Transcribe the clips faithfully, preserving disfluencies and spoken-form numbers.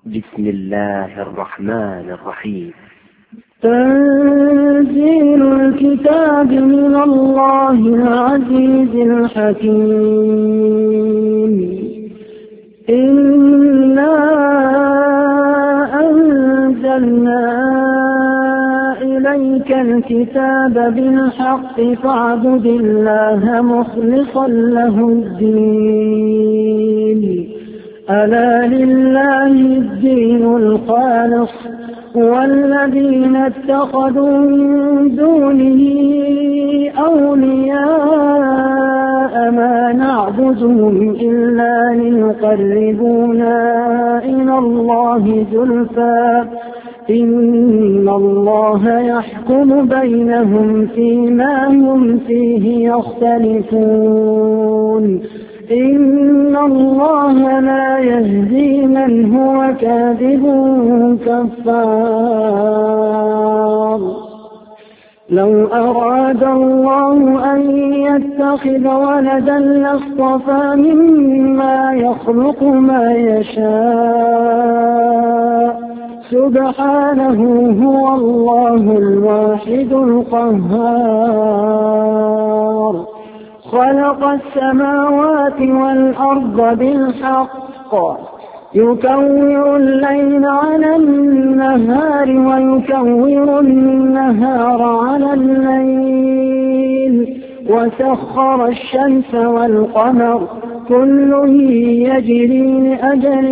بسم الله الرحمن الرحيم. تنزيل الكتاب من الله العزيز الحكيم. إنا أنزلنا إليك الكتاب بالحق فاعبد الله مخلصا له الدين. ألا لله الدين الخالص والذين اتخذوا من دونه أولياء ما نعبدهم إلا ليقربونا إلى الله زلفى إن الله يحكم بينهم فيما هم فيه يختلفون. إن الله لا يهدي من هو كاذب كفار. لو أراد الله أن يتخذ ولدا لاصطفى مما يخلق ما يشاء سبحانه هو الله الواحد القهار. خلق السماوات والأرض بالحق يكور الليل على النهار ويكور النهار على الليل وسخر الشمس والقمر كل يجري لأجل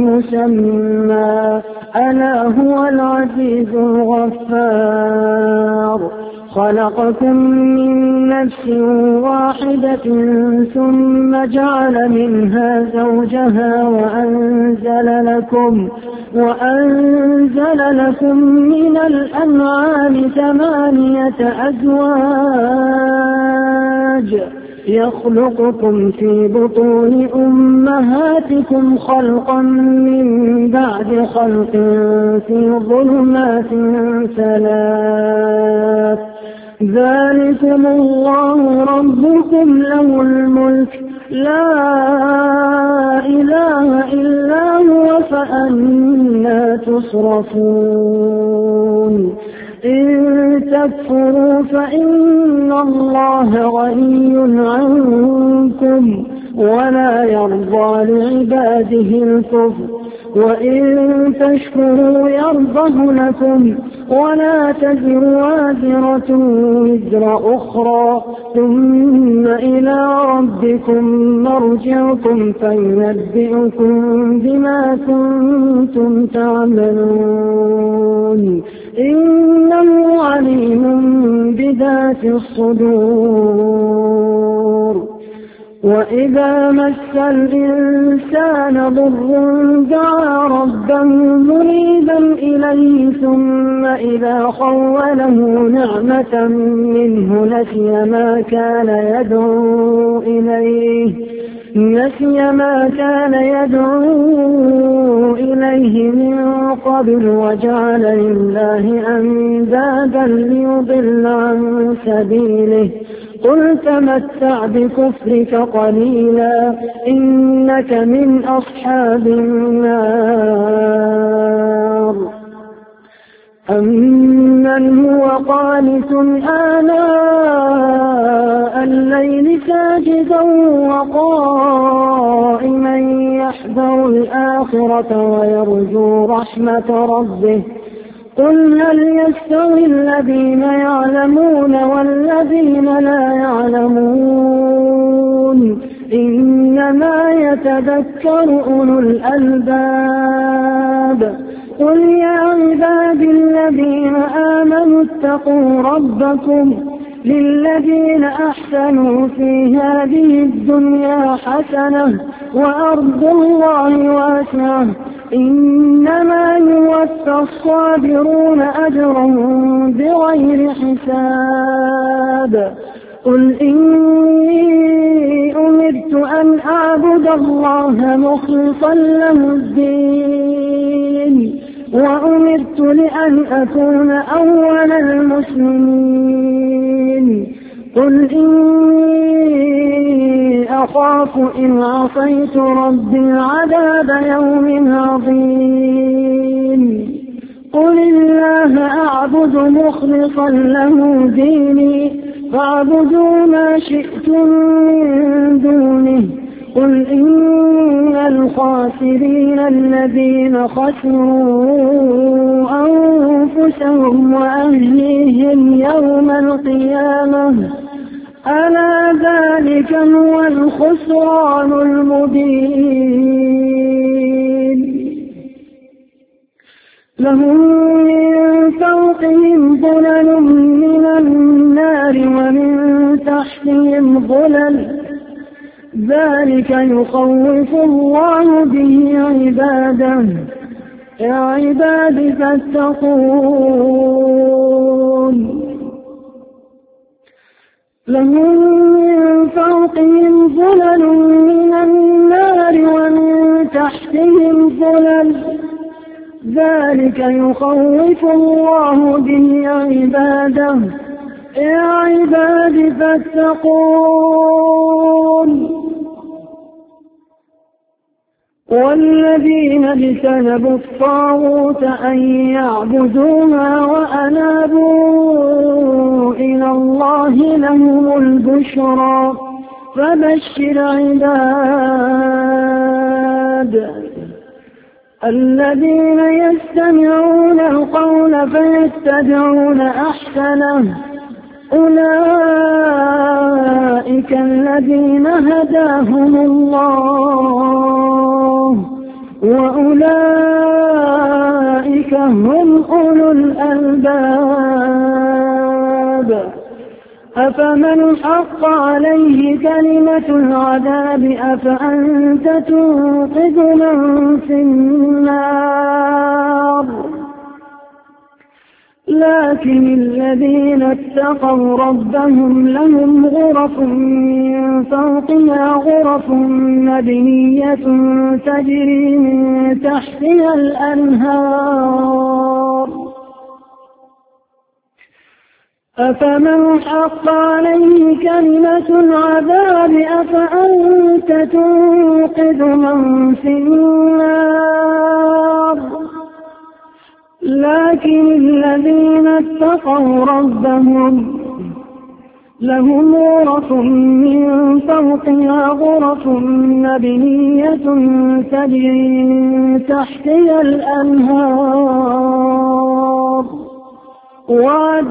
مسمى ألا هو العزيز الغفار. خلقكم من نفس واحدة ثم جعل منها زوجها وأنزل لكم, وأنزل لكم من الأنعام ثمانية أزواج يخلقكم في بطون أمهاتكم خلقا من بعد خلق في ظلمات ثلاث ذلكم الله ربكم له الملك لا إله إلا هو فأنى تصرفون. إن تكفروا فإن الله غني عنكم ولا يرضى لعباده الكفر وإن تشكروا يرضه لكم ولا تزر وازرة وزر أخرى ثم إلى ربكم مرجعكم فينبئكم بما كنتم تعملون. إنه عليم بذات الصدور. وإذا مس الإنسان ضر دعا ربه منيبا إليه ثم إذا خوله نعمة منه نسي ما كان يدعو إليه نسي ما كان يدعو إليه من قبل وجعل لله أندادا ليضل عن سبيله. قل تمتع بكفرك قليلا إنك من أصحاب النار. أمن هو قانت آناء الليل ساجدا وقائما يحذر الآخرة ويرجو رحمة ربه قل هل يستوي الذين يعلمون والذين لا يعلمون إنما يتذكر أولو الألباب. قل يا عبادي الذين آمنوا اتقوا ربكم للذين أحسنوا في هذه الدنيا حسنة وأرض الله واسعة إنما يوفى الصابرون أجرهم بغير حساب. قل إني أمرت أن أعبد الله مخلصا له الدين وأمرت لأن أكون أول المسلمين. قل إني أخاف إن عصيت ربي عذاب يوم عظيم. أعبد مخلصا له ديني فاعبدوا ما شئتم من دونه قل إن الخاسرين الذين خسروا أنفسهم وأهليهم يوم القيامة ألا ذلك هو الخسران المبين لهم من فوقهم ظلل من النار ومن تحتهم ظلل ذلك يخوف الله به عباده يا عباد فاتقون لهم من فوقهم ظلل من النار ومن تحتهم ظلل ذلك يخوف الله به عباده يا عباد فاتقون والذين اجتنبوا الطاغوت أن يعبدوها وأنابوا إلى الله لهم البشرى فبشر عباد الذين يستمعون القول فيتبعون أحسنه أولئك الذين هداهم الله وأولئك هم أولو الألباب أفمن حق عليه كلمة العذاب أفأنت تنقذ من في النار لكن الذين اتقوا ربهم لهم غرف من فوقها غرف مبنية تجري من تحتها الأنهار أفمن حق عليه كلمة العذاب أفأنت تنقذ من في النار لكن الذين اتقوا ربهم لهم غرف من فوقها غرف مبنية تجري من تحتها الأنهار وعد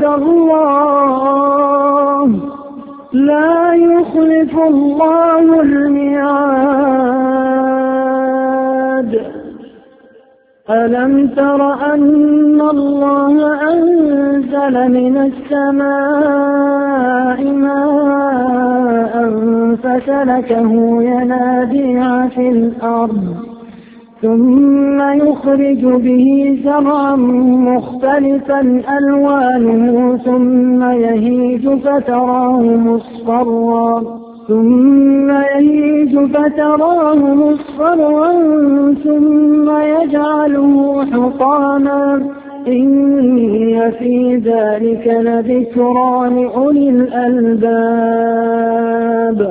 الله لا يخلف الله الميعاد ألم تر أن الله أنزل من السماء ماء فسلكه ينابيع في الأرض ثم يخرج به زرعا مختلفا ألوانه ثم يهيج فتراه مصفرا ثم يهيج فتراه مصفرا ثم يجعله حطاما إن في ذلك لذكرى لأولي الألباب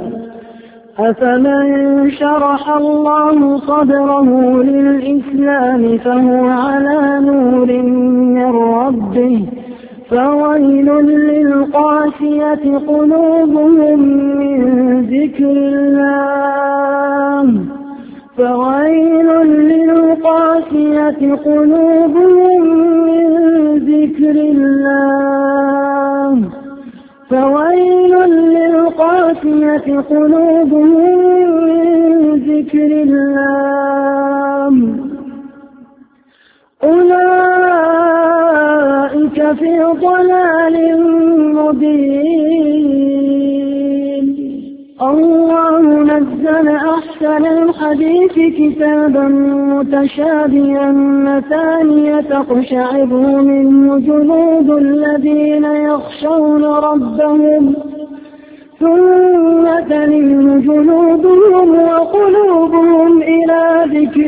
أفمن شرح الله صدره للإسلام فهو على نور من ربه فويل للقاسية قلوبهم من ذكر الله فويل للقاسية قلوبهم من ذكر الله فويل للقاسية قلوبهم من ذكر الله أولئك في ضلال مبين الله نزل أحسن الحديث كتابا متشابها مثانية تقشعر منه جلود الذين يخشون ربهم ثم تلين جلودهم وقلوبهم إلى ذكر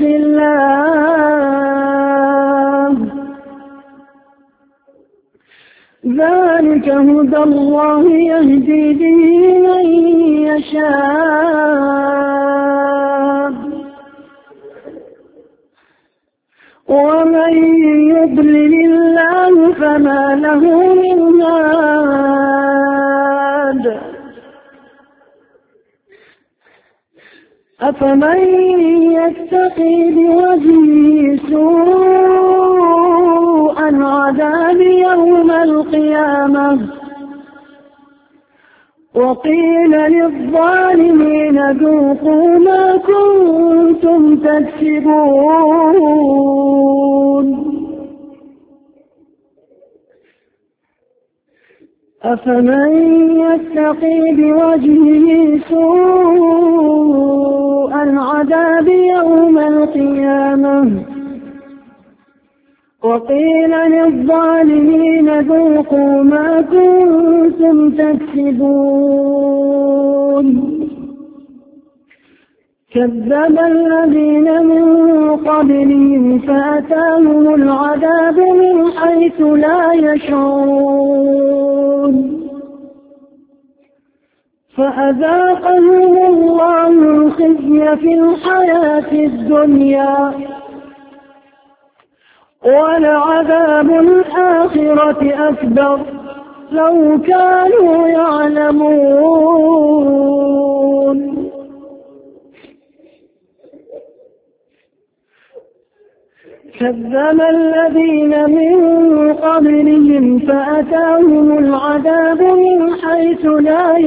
الله ذلك هدى الله يهدي به من يشاء ومن يضلل الله فما له من هاد أفمن يتقي بوجهه سوء العذاب يوم القيامة وقيل للظالمين ذوقوا ما كنتم تكسبون أفمن يتقي بوجهه سوء العذاب يوم القيامة وقيل للظالمين ذوقوا ما كنتم تكسبون كذب الذين من قبلهم فأتاهم العذاب من حيث لا يشعرون فأذاقهم الله الخزي في الحياة الدنيا ولعذاب الآخرة أكبر لو كانوا يعلمون كذب الذين من قبلهم فأتاهم العذاب من حيث لا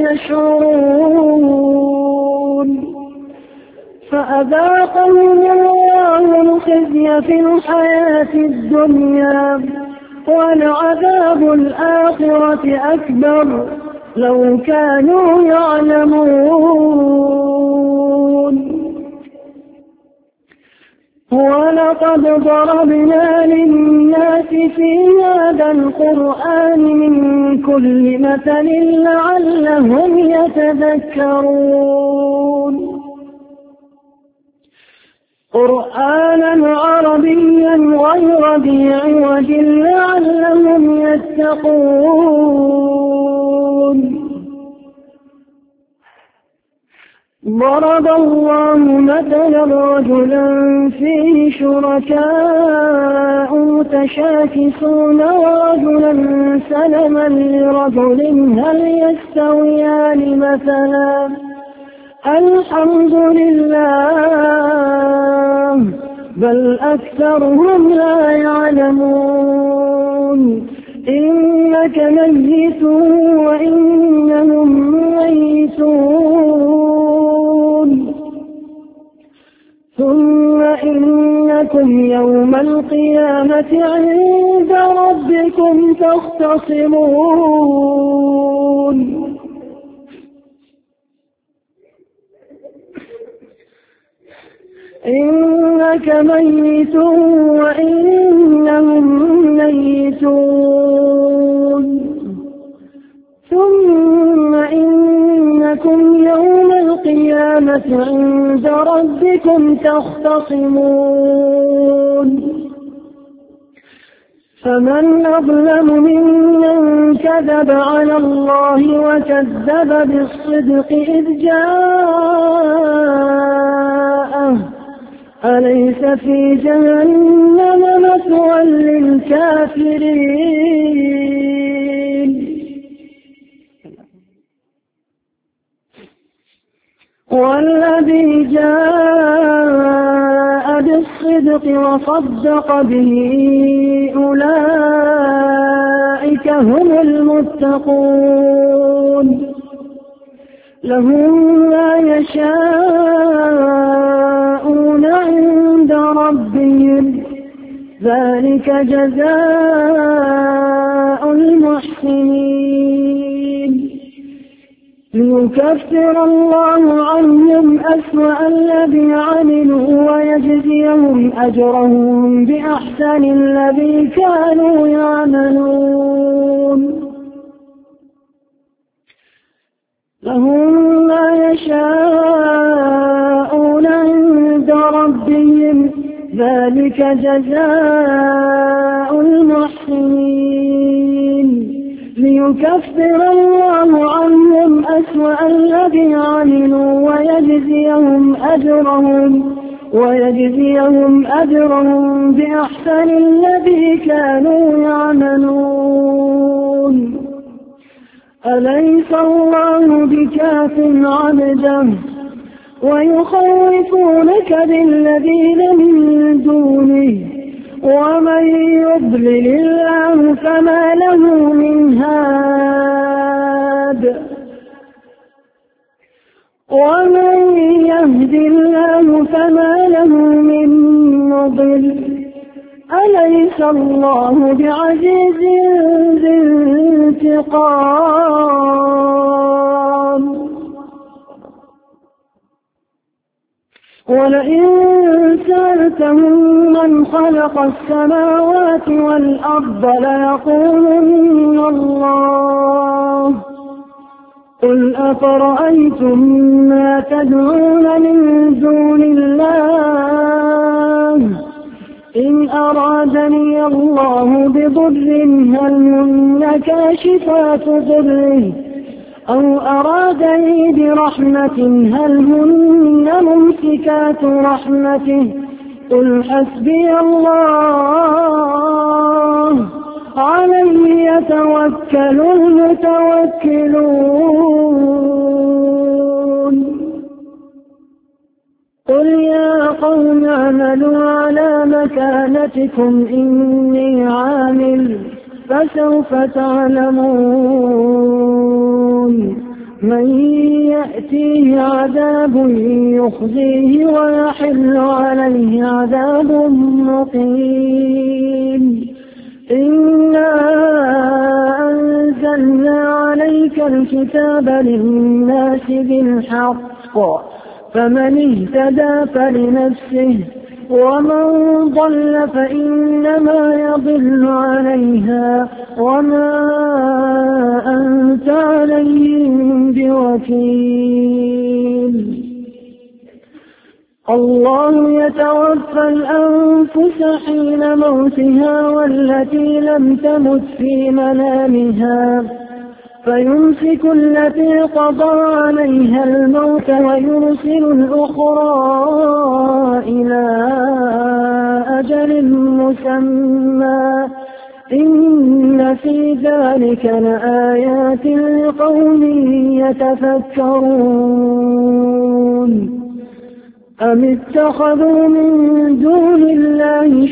يشعرون فأذاقهم الله الخزي في الحياة الدنيا ولعذاب الآخرة أكبر لو كانوا يعلمون ولقد ضربنا للناس في هذا القرآن من كل مثل لعلهم يتذكرون قرآنا عربيا غير ذي عوج لعلهم يتقون ضرب الله مثلا رجلا فيه شركاء متشاكسون ورجلا سلما لرجل هل يستويان مثلا الحمد لله بل أكثرهم لا يعلمون إنك ميت وإنهم ميتون ثم إنكم يوم القيامة عند ربكم تختصمون إنك ميت وإنهم ميتون ثم إنكم يوم القيامة عند ربكم تختصمون فمن أظلم ممن كذب على الله وكذب بالصدق إذ جاءه أليس في جهنم مثوى للكافرين والذي جاء بالصدق وصدق به أولئك هم المتقون لهم ما يشاءون عند ربهم ذلك جزاء المحسنين ليكفر الله عنهم أسوأ الذي عملوا ويجزيهم أجرهم بأحسن الذي كانوا يعملون لهم ما يشاءون عند ربهم ذلك جزاء المحسنين ليكفر الله عنهم أسوأ الذي عملوا ويجزيهم أجرهم ويجزيهم أجرهم بأحسن الذي كانوا يعملون. أليس الله بكاف عبده ويخوفونك بالذين من دونه ومن يضلل الله فما له من هاد ومن يهد الله فما له من مضل. أليس الله بعزيز ذي انتقام. ولئن سألتهم من خلق السماوات والأرض ليقولن الله. قل أفرأيتم ما تدعون من دون الله إن أرادني الله بضر هل هن كاشفات ضره أو أرادني برحمة هل هن ممسكات رحمته. قل حسبي الله عليه يتوكل المتوكلون. قل يا قوم اعملوا على مكانتكم إني عامل فسوف تعلمون من يأتيه عذاب يخزيه ويحل عليه عذاب مقيم. إنا أنزلنا عليك الكتاب للناس بالحق فمن اهتدى فلنفسه ومن ضل فإنما يضل عليها وما أنت عليهم بوكيل. الله يتوفى الأنفس حين موتها والتي لم تمت في منامها فيمسك التي قضى عليها الموت ويرسل الأخرى إلى أجل مسمى إن في ذلك لآيات لقوم يتفكرون. أم اتخذوا من دون الله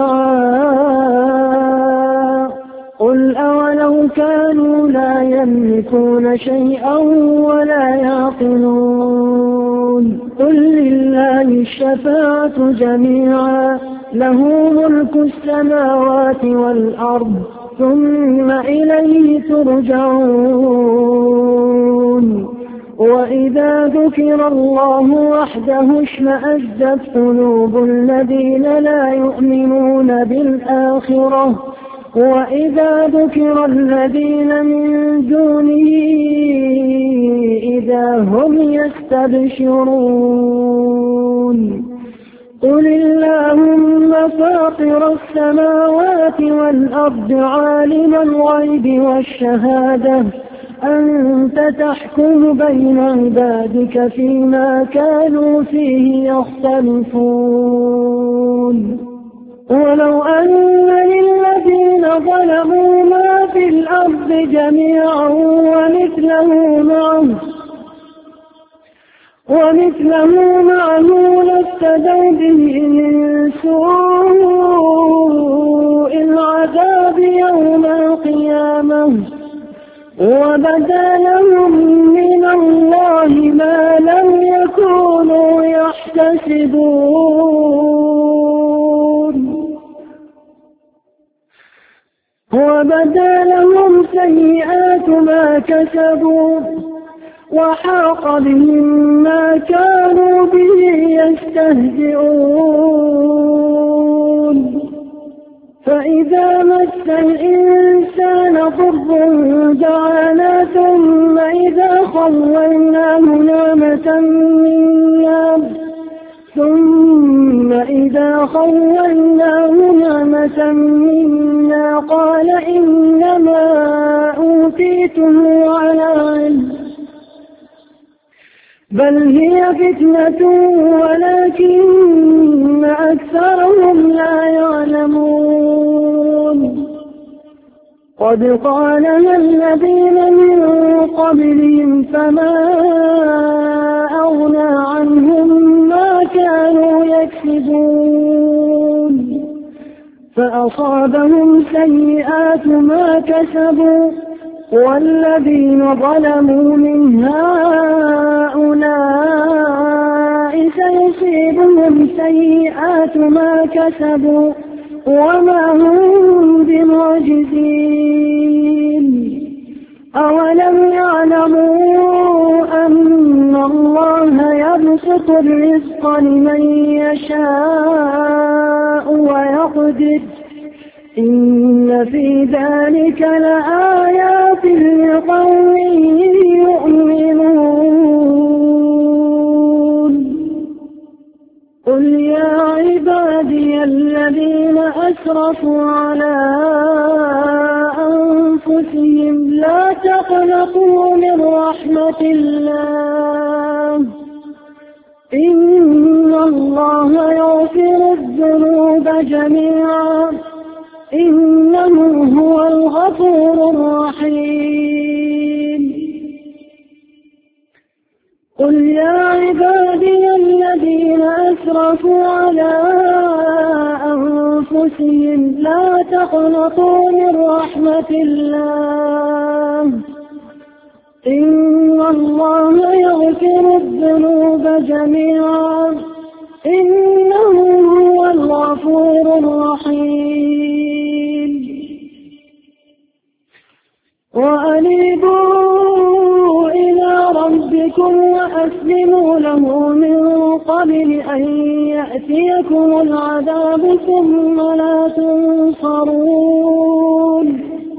شفعاء قل أولو كانوا لا يملكون شيئا ولا يعقلون. قل لله الشفاعة جميعا له ملك السماوات والأرض ثم إليه ترجعون. وإذا ذكر الله وحده اشمأزت قلوب الذين لا يؤمنون بالآخرة وإذا ذكر الذين من دونه إذا هم يستبشرون. قل اللهم فاطر السماوات والأرض عالم الغيب والشهادة أنت تحكم بين عبادك فيما كانوا فيه يختلفون. ولو أن للذين ظلموا ما في الأرض جميعا ومثله معه ومثله معه لافتدوا به من سوء العذاب يوم القيامة وبدا لهم من الله ما لم يكونوا يحتسبون وبدا لهم سيئات ما كسبوا وحاق بهم ما كانوا به يستهزئون. فإذا مس الإنسان ضر دعانا ثم إذا خولناه نعمة منا ثم إذا خولناه نعمة منا قال إنما أوتيته على علم بل هي فتنة ولكن أكثرهم لا يعلمون قد قالها الذين من قبلهم فما أغنى عنهم ما كانوا يكسبون فأصابهم سيئات ما كسبوا والذين ظلموا من هؤلاء سيصيبهم سيئات ما كسبوا وما هم بمعجزين أولم يعلموا أن الله يبسط الرزق لمن يشاء ويقدر إن في ذلك لآيات لقوم يؤمنون قل يا عبادي الذين أسرفوا على أنفسهم لا تقنطوا من رحمة الله إن الله يغفر الذنوب جميعا إنه هو الغفور الرحيم قل يا عبادي الذين أسرفوا على أنفسهم لا تقنطوا من رحمة الله إن الله يغفر الذنوب جميعا إنه هو الغفور الرحيم وأنيبوا إلى ربكم وأسلموا له من قبل أن يأتيكم العذاب ثم لا تنصرون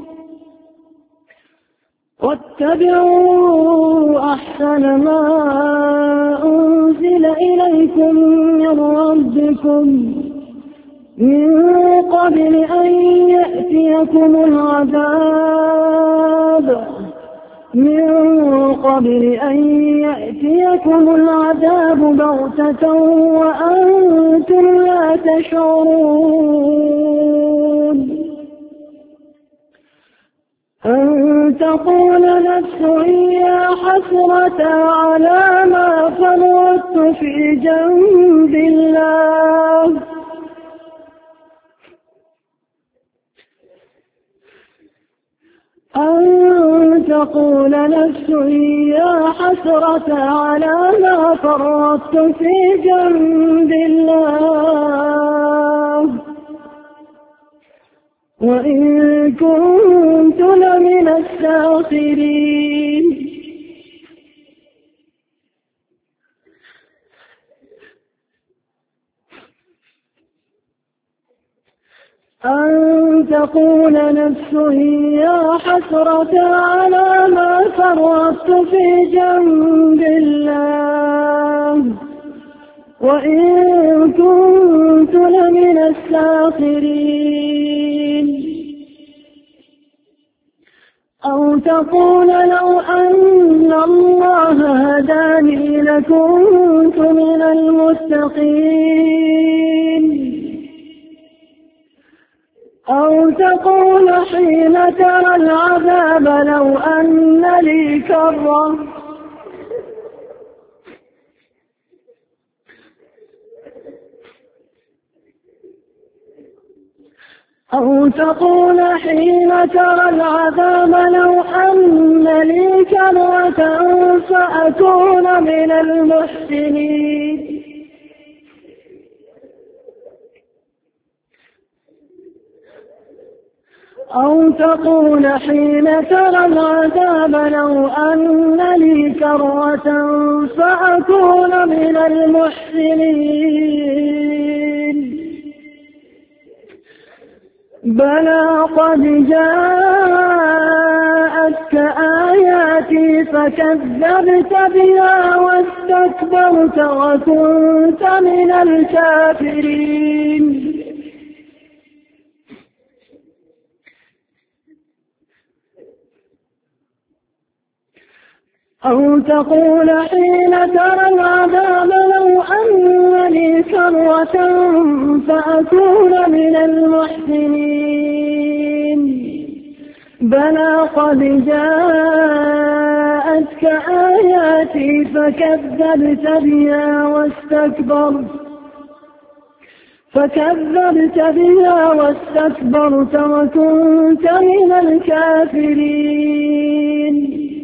واتبعوا أحسن ما أنزل إليكم من ربكم من قبل أن يأتيكم العذاب من قبل أن يأتيكم العذاب بغتة وأنتم لا تشعرون أن تقول نفس يا حسرة على ما فرطت في جنب الله أن تقول نفس يا حسرة على ما فرطت في جنب الله وإن كنت لمن الساخرين أن تقول نفس يا حسرة على ما فرطت في جنب الله وإن كنت لمن الساخرين أو تقول لو أن الله هداني لكنت من المتقين أو تقول حين ترى العذاب لو أن لي كرة أو تقول حين ترى العذاب لو أن لي كرة فأكون من المحسنين أو تقول حين ترى العذاب لو أن لي كرة فأكون من المحسنين بلى قد جاءتك آياتي فكذبت بها واستكبرت وكنت من الكافرين أو تقول حين ترى العذاب لو أن لي كرة فأكون من المحسنين بلى قد جاءتك آياتي فكذبت بها واستكبرت فكذبت بها واستكبرت وكنت من الكافرين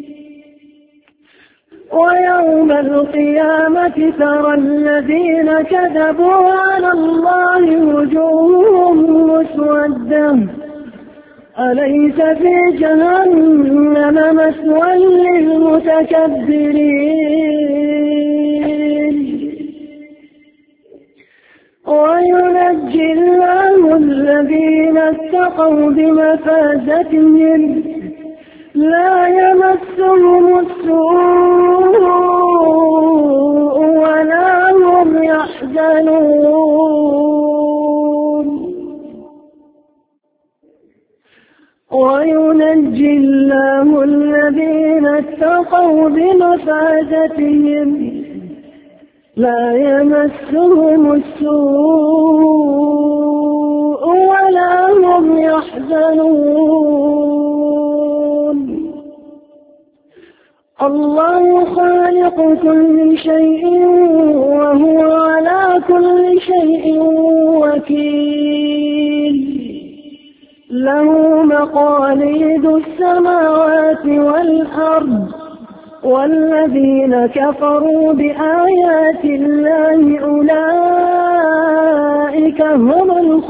ويوم القيامة ترى الذين كذبوا على الله وجوههم مسودة أليس في جهنم مثوى للمتكبرين وينجي الله الذين اتقوا بمفازتهم لا يمسهم السوء ولا هم يحزنون وينجي الله الذين اتقوا بمفازتهم لا يمسهم السوء ولا هم يحزنون الله خالق كل شيء وهو على كل شيء وكيل له مقاليد السماوات والأرض والذين كفروا بآيات الله أولئك هم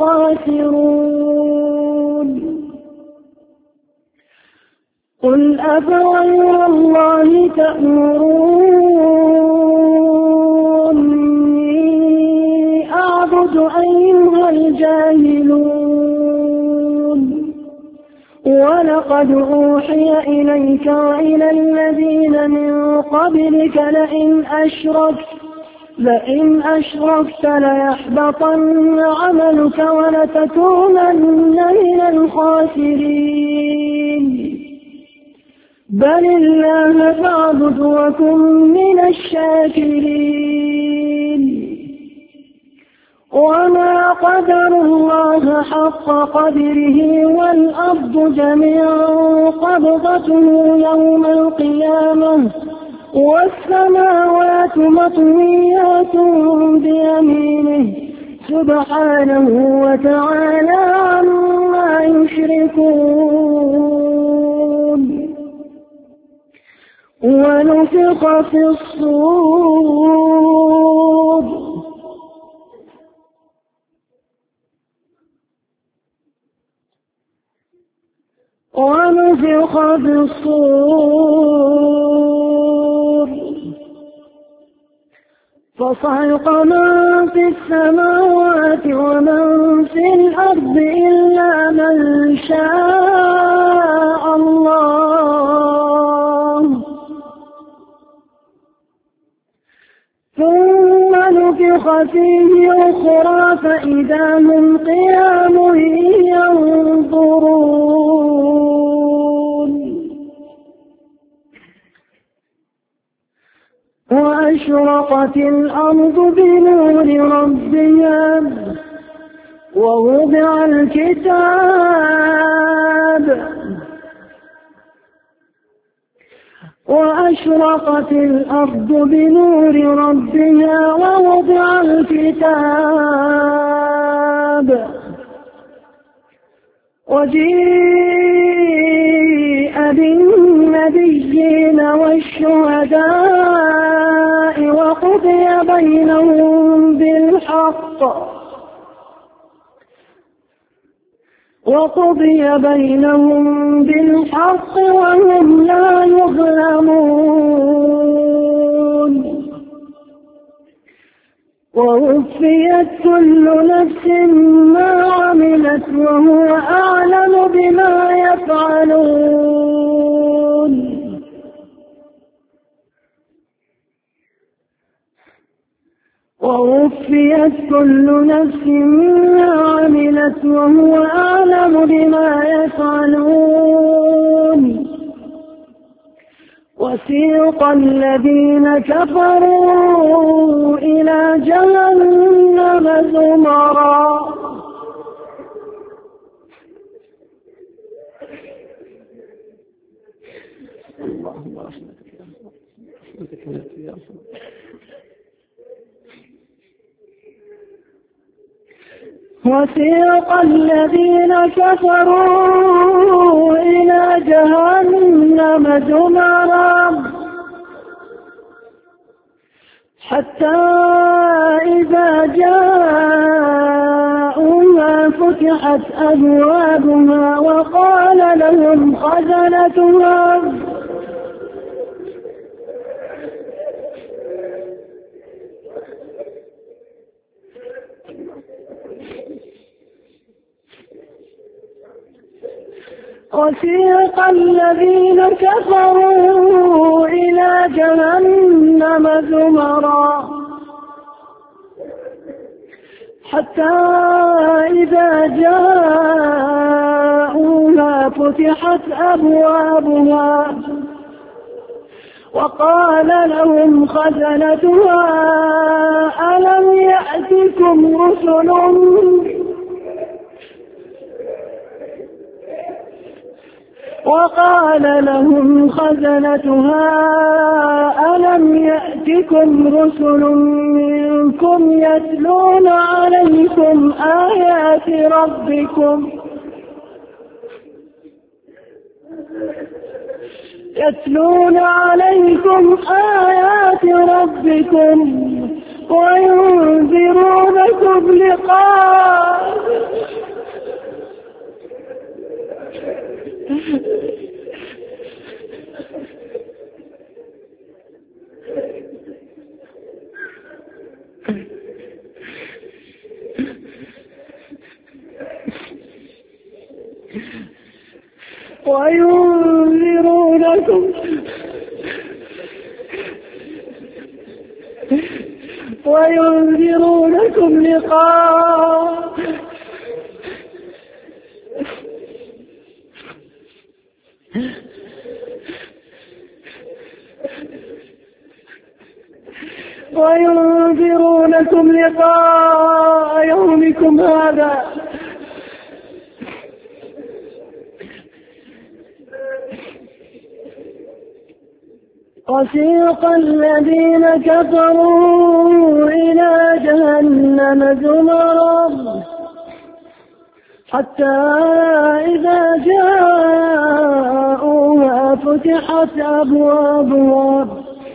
الخاسرون قل أفغير الله تأمروني أعبد أيها الجاهلون ولقد أوحي إليك وإلى الذين من قبلك لئن أشركت لئن أشركت ليحبطن عملك ولتكونن من الخاسرين بل الله فاعبد وكن من الشاكرين وما قدر الله حق قدره والأرض جميعا قبضته يوم القيامة والسماوات مطويات بيمينه سبحانه وتعالى عما يشركون ونفخ في الصور ونفخ في الصور فصعق من في السماوات ومن في الأرض إلا من شاء الله ثم نفخ فيه أخرى فإذا هم قيام ينظرون وأشرقت الأرض بنور ربها ووضع الكتاب وأشرقت الأرض بنور ربها ووضع الكتاب وجيء بالنبيين والشهداء وقضي بينهم بالحق وقضي بينهم بالحق وهم لا يظلمون ووفيت كل نفس ما عملت وهو أعلم بما يفعلون ووفيت كل نفس ما عملت وهو أعلم بما يفعلون وسيق الذين كفروا إلى جهنم زمرا اللهم رحمتك يا رحمتك يا رب. وسيق الذين كفروا إلى جهنم زمرا حتى إذا جاءوها فتحت أبوابها وقال لهم خزنتها وسيق الذين كفروا إلى جهنم زمرا حتى إذا جاءوها فتحت أبوابها وقال لهم خزنتها ألم يأتكم رسل وقال لهم خزنتها ألم يأتكم رسل منكم يتلون عليكم آيات ربكم يتلون عليكم آيات ربكم وينذرونكم لقاء وينذرونكم وينذرونكم لقاء وينذرونكم لقاء يومكم هذا وسيق الذين كفروا إلى جهنم زمرا حتى إذا جاءوها فتحت أبوابها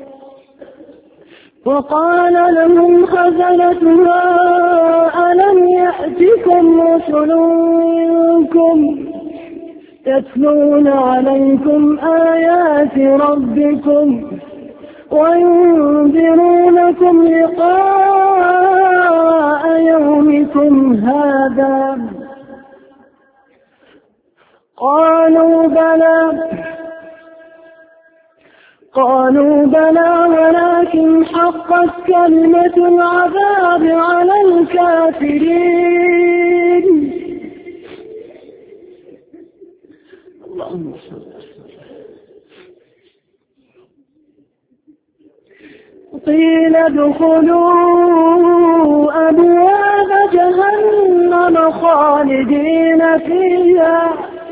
وقال لهم خزنتها ألم يأتكم رسل منكم يتلون عليكم آيات ربكم وينذرونكم لقاء يومكم هذا قالوا بلى قالوا بلى ولكن حقت كلمة العذاب على الكافرين. اللهم صل قيل ادخلوا أبواب جهنم خالدين فيها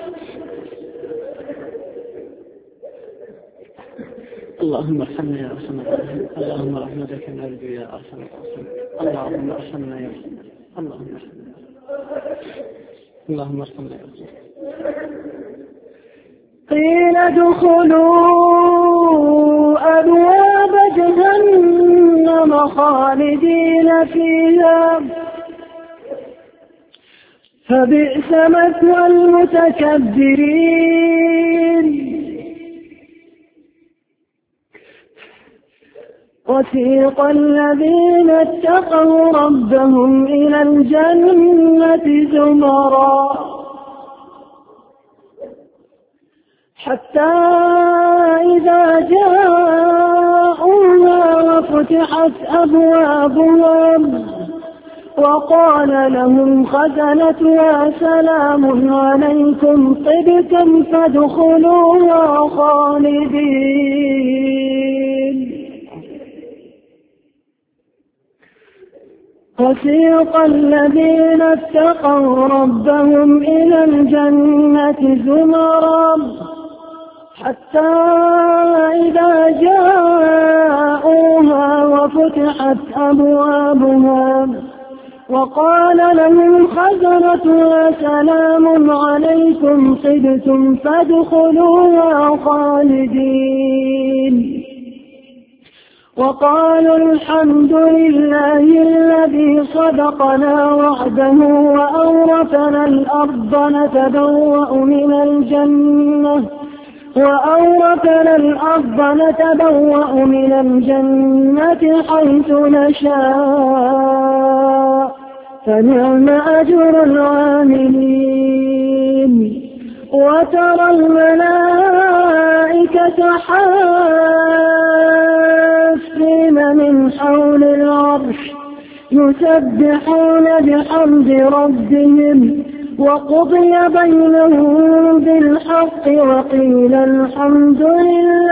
اللهم ارحمنا يا ارحم الراحمين اللهم رحمتك نرجو يا ارحم الراحمين اللهم ارحمنا يا ارحم اللهم ارحمنا اللهم ارحمنا يا ارحم. قيل ادخلوا أبواب جهنم خالدين فيها فبئس مثوى المتكبرين. وسيق الذين اتقوا ربهم إلى الجنة زمرا حتى إذا جاءوها وفتحت أبوابها وقال لهم خزنتها سلام عليكم طبتم فادخلوها خالدين. وسيق الذين اتقوا ربهم إلى الجنة زمرا حتى إذا جاءوها وفتحت أبوابها وقال لهم خزنتها سلام عليكم طبتم فادخلوها خالدين. وقالوا الحمد لله الذي صدقنا وعده وأورثنا الأرض نتبوأ من الجنة وأورثنا الأرض نتبوأ من الجنة حيث نشاء فنعم أجر العاملين. وترى الملائكة حافين من حول العرش يسبحون بحمد ربهم وقضي بينهم بالحق وقيل الحمد لله